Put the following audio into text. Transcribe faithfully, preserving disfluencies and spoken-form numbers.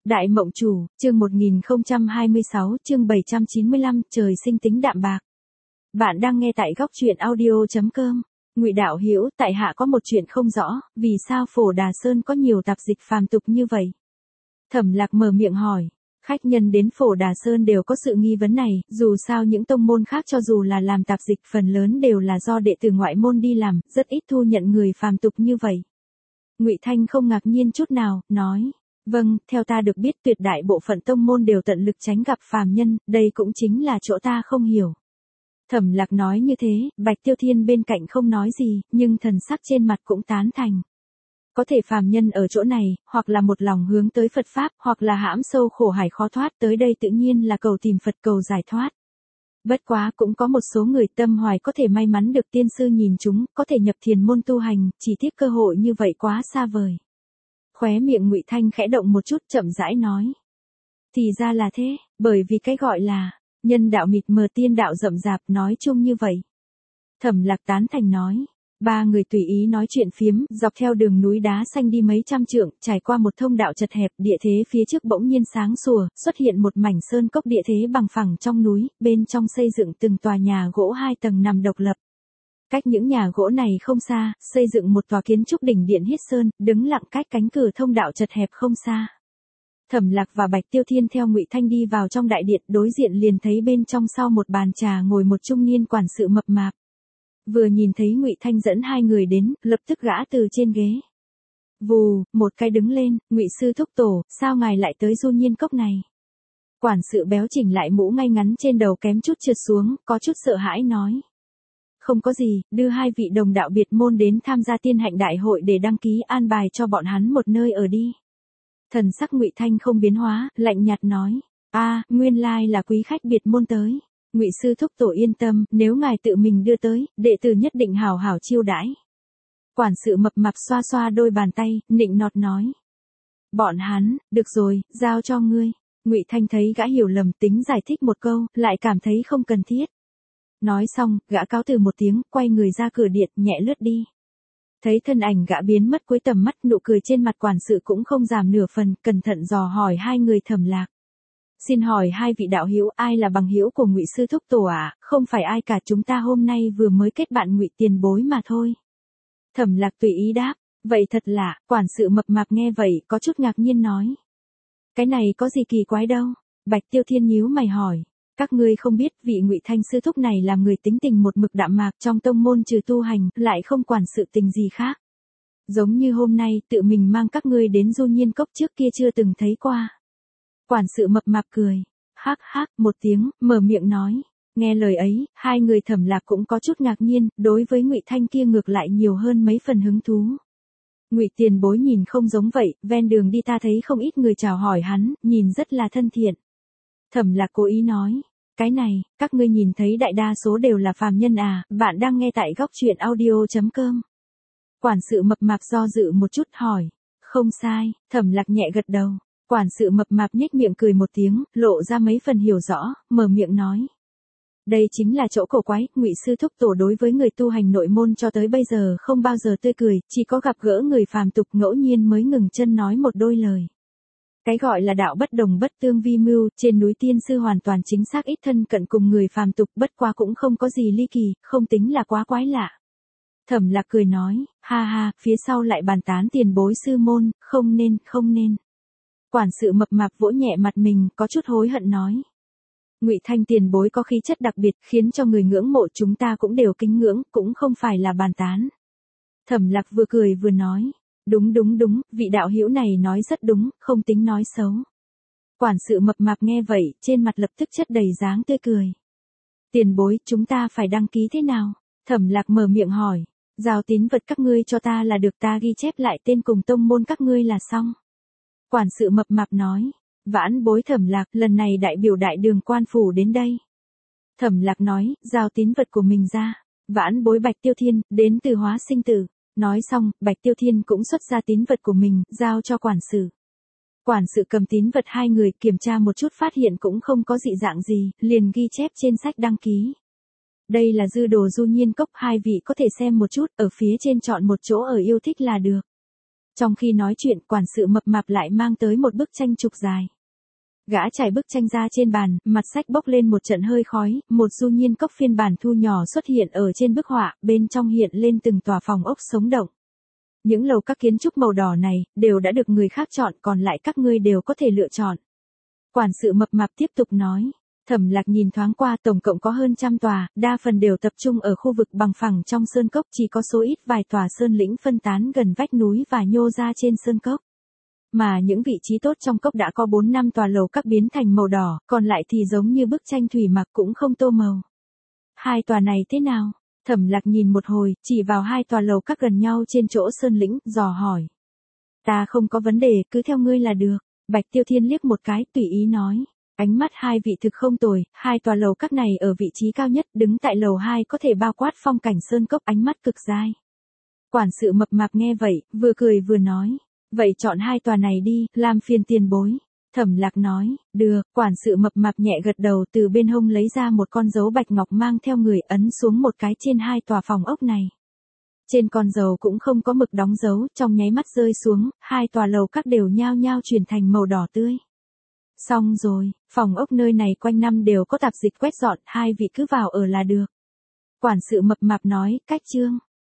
Đại Mộng Chủ, chương một nghìn không trăm hai mươi sáu, chương bảy trăm chín mươi lăm, trời sinh tính đạm bạc. Bạn đang nghe tại góc truyện audio chấm com. Ngụy Đạo Hữu, tại hạ có một chuyện không rõ, vì sao Phổ Đà Sơn có nhiều tạp dịch phàm tục như vậy? Thẩm Lạc mở miệng hỏi. Khách nhân đến Phổ Đà Sơn đều có sự nghi vấn này, dù sao những tông môn khác cho dù là làm tạp dịch phần lớn đều là do đệ tử ngoại môn đi làm, rất ít thu nhận người phàm tục như vậy. Ngụy Thanh không ngạc nhiên chút nào, nói. Vâng, theo ta được biết tuyệt đại bộ phận tông môn đều tận lực tránh gặp phàm nhân, đây cũng chính là chỗ ta không hiểu. Thẩm Lạc nói như thế, Bạch Tiêu Thiên bên cạnh không nói gì, nhưng thần sắc trên mặt cũng tán thành. Có thể phàm nhân ở chỗ này, hoặc là một lòng hướng tới Phật Pháp, hoặc là hãm sâu khổ hải khó thoát, tới đây tự nhiên là cầu tìm Phật cầu giải thoát. Bất quá cũng có một số người tâm hoài có thể may mắn được tiên sư nhìn chúng, có thể nhập thiền môn tu hành, chỉ tiếc cơ hội như vậy quá xa vời. Khóe miệng Ngụy Thanh khẽ động một chút, chậm rãi nói. Thì ra là thế, bởi vì cái gọi là nhân đạo mịt mờ tiên đạo rậm rạp, nói chung như vậy. Thẩm Lạc tán thành nói. Ba người tùy ý nói chuyện phiếm, dọc theo đường núi đá xanh đi mấy trăm trượng, trải qua một thông đạo chật hẹp, địa thế phía trước bỗng nhiên sáng sủa, xuất hiện một mảnh sơn cốc địa thế bằng phẳng trong núi, bên trong xây dựng từng tòa nhà gỗ hai tầng nằm độc lập. Cách những nhà gỗ này không xa, xây dựng một tòa kiến trúc đỉnh điện Hiết Sơn, đứng lặng cách cánh cửa thông đạo chật hẹp không xa. Thẩm Lạc và Bạch Tiêu Thiên theo Ngụy Thanh đi vào trong đại điện, đối diện liền thấy bên trong sau một bàn trà ngồi một trung niên quản sự mập mạp. Vừa nhìn thấy Ngụy Thanh dẫn hai người đến, lập tức gã từ trên ghế. Vù, một cái đứng lên, Ngụy sư thúc tổ, sao ngài lại tới Du Nhiên Cốc này? Quản sự béo chỉnh lại mũ ngay ngắn trên đầu kém chút trượt xuống, có chút sợ hãi nói. Không có gì, đưa hai vị đồng đạo biệt môn đến tham gia tiên hạnh đại hội để đăng ký an bài cho bọn hắn một nơi ở đi. Thần sắc Ngụy Thanh không biến hóa, lạnh nhạt nói. A, nguyên lai là quý khách biệt môn tới. Ngụy sư thúc tổ yên tâm, nếu ngài tự mình đưa tới, đệ tử nhất định hảo hảo chiêu đãi. Quản sự mập mạp xoa xoa đôi bàn tay, nịnh nọt nói. Bọn hắn, được rồi, giao cho ngươi. Ngụy Thanh thấy gã hiểu lầm, tính giải thích một câu, lại cảm thấy không cần thiết. Nói xong, gã cáo từ một tiếng, quay người ra cửa điện, nhẹ lướt đi. Thấy thân ảnh gã biến mất cuối tầm mắt, nụ cười trên mặt quản sự cũng không giảm nửa phần, cẩn thận dò hỏi hai người Thẩm Lạc. Xin hỏi hai vị đạo hữu, ai là bằng hữu của Ngụy sư thúc tổ ạ? À? Không phải ai cả, chúng ta hôm nay vừa mới kết bạn Ngụy tiền bối mà thôi. Thẩm Lạc tùy ý đáp. Vậy thật lạ, quản sự mập mạp nghe vậy, có chút ngạc nhiên nói. Cái này có gì kỳ quái đâu? Bạch Tiêu Thiên nhíu mày hỏi. Các ngươi không biết, vị Ngụy Thanh sư thúc này làm người tính tình một mực đạm mạc, trong tông môn trừ tu hành, lại không quản sự tình gì khác. Giống như hôm nay, tự mình mang các ngươi đến Du Nhiên Cốc, trước kia chưa từng thấy qua. Quản sự mập mạp cười, hắc hắc một tiếng, mở miệng nói. Nghe lời ấy, hai người Thẩm Lạc cũng có chút ngạc nhiên, đối với Ngụy Thanh kia ngược lại nhiều hơn mấy phần hứng thú. Ngụy tiền bối nhìn không giống vậy, ven đường đi ta thấy không ít người chào hỏi hắn, nhìn rất là thân thiện. Thẩm Lạc cố ý nói, cái này, các ngươi nhìn thấy đại đa số đều là phàm nhân à, bạn đang nghe tại góc truyện audio chấm com. Quản sự mập mạp do dự một chút hỏi, không sai, Thẩm Lạc nhẹ gật đầu. Quản sự mập mạp nhếch miệng cười một tiếng, lộ ra mấy phần hiểu rõ, mở miệng nói. Đây chính là chỗ cổ quái, Ngụy sư thúc tổ đối với người tu hành nội môn cho tới bây giờ không bao giờ tươi cười, chỉ có gặp gỡ người phàm tục ngẫu nhiên mới ngừng chân nói một đôi lời. Cái gọi là đạo bất đồng bất tương vi mưu, trên núi tiên sư hoàn toàn chính xác ít thân cận cùng người phàm tục, bất quá cũng không có gì ly kỳ, không tính là quá quái lạ. Thẩm Lạc cười nói, ha ha, phía sau lại bàn tán tiền bối sư môn, không nên, không nên. Quản sự mập mạp vỗ nhẹ mặt mình, có chút hối hận nói. Ngụy Thanh tiền bối có khí chất đặc biệt, khiến cho người ngưỡng mộ, chúng ta cũng đều kính ngưỡng, cũng không phải là bàn tán. Thẩm Lạc vừa cười vừa nói. Đúng đúng đúng, vị đạo hữu này nói rất đúng, không tính nói xấu. Quản sự mập mạp nghe vậy, trên mặt lập tức chất đầy dáng tươi cười. Tiền bối, chúng ta phải đăng ký thế nào? Thẩm Lạc mở miệng hỏi. Giao tín vật các ngươi cho ta là được, ta ghi chép lại tên cùng tông môn các ngươi là xong. Quản sự mập mạp nói. Vãn bối Thẩm Lạc, lần này đại biểu đại đường quan phủ đến đây. Thẩm Lạc nói, giao tín vật của mình ra. Vãn bối Bạch Tiêu Thiên, đến từ Hóa Sinh Tử. Nói xong, Bạch Tiêu Thiên cũng xuất ra tín vật của mình, giao cho quản sự. Quản sự cầm tín vật hai người, kiểm tra một chút phát hiện cũng không có dị dạng gì, liền ghi chép trên sách đăng ký. Đây là dư đồ Du Nhiên Cốc, hai vị có thể xem một chút, ở phía trên chọn một chỗ ở yêu thích là được. Trong khi nói chuyện, quản sự mập mạp lại mang tới một bức tranh trục dài. Gã trải bức tranh ra trên bàn, mặt sách bốc lên một trận hơi khói, một du nhiên cốc phiên bản thu nhỏ xuất hiện ở trên bức họa, bên trong hiện lên từng tòa phòng ốc sống động. Những lầu các kiến trúc màu đỏ này, đều đã được người khác chọn, còn lại các ngươi đều có thể lựa chọn. Quản sự mập mạp tiếp tục nói. Thẩm Lạc nhìn thoáng qua, tổng cộng có hơn trăm tòa, đa phần đều tập trung ở khu vực bằng phẳng trong sơn cốc, chỉ có số ít vài tòa sơn lĩnh phân tán gần vách núi và nhô ra trên sơn cốc. Mà những vị trí tốt trong cốc đã có bốn năm tòa lầu các biến thành màu đỏ, còn lại thì giống như bức tranh thủy mặc cũng không tô màu. Hai tòa này thế nào? Thẩm Lạc nhìn một hồi, chỉ vào hai tòa lầu các gần nhau trên chỗ sơn lĩnh, dò hỏi. Ta không có vấn đề, cứ theo ngươi là được. Bạch Tiêu Thiên liếc một cái, tùy ý nói. Ánh mắt hai vị thực không tồi, hai tòa lầu các này ở vị trí cao nhất, đứng tại lầu hai có thể bao quát phong cảnh sơn cốc, ánh mắt cực dai. Quản sự mập mạp nghe vậy, vừa cười vừa nói. Vậy chọn hai tòa này đi, làm phiền tiền bối. Thẩm Lạc nói, được, quản sự mập mạp nhẹ gật đầu, từ bên hông lấy ra một con dấu bạch ngọc mang theo người, ấn xuống một cái trên hai tòa phòng ốc này. Trên con dấu cũng không có mực đóng dấu, trong nháy mắt rơi xuống, hai tòa lầu các đều nhao nhao chuyển thành màu đỏ tươi. Xong rồi, phòng ốc nơi này quanh năm đều có tạp dịch quét dọn, hai vị cứ vào ở là được. Quản sự mập mạp nói, cách chương.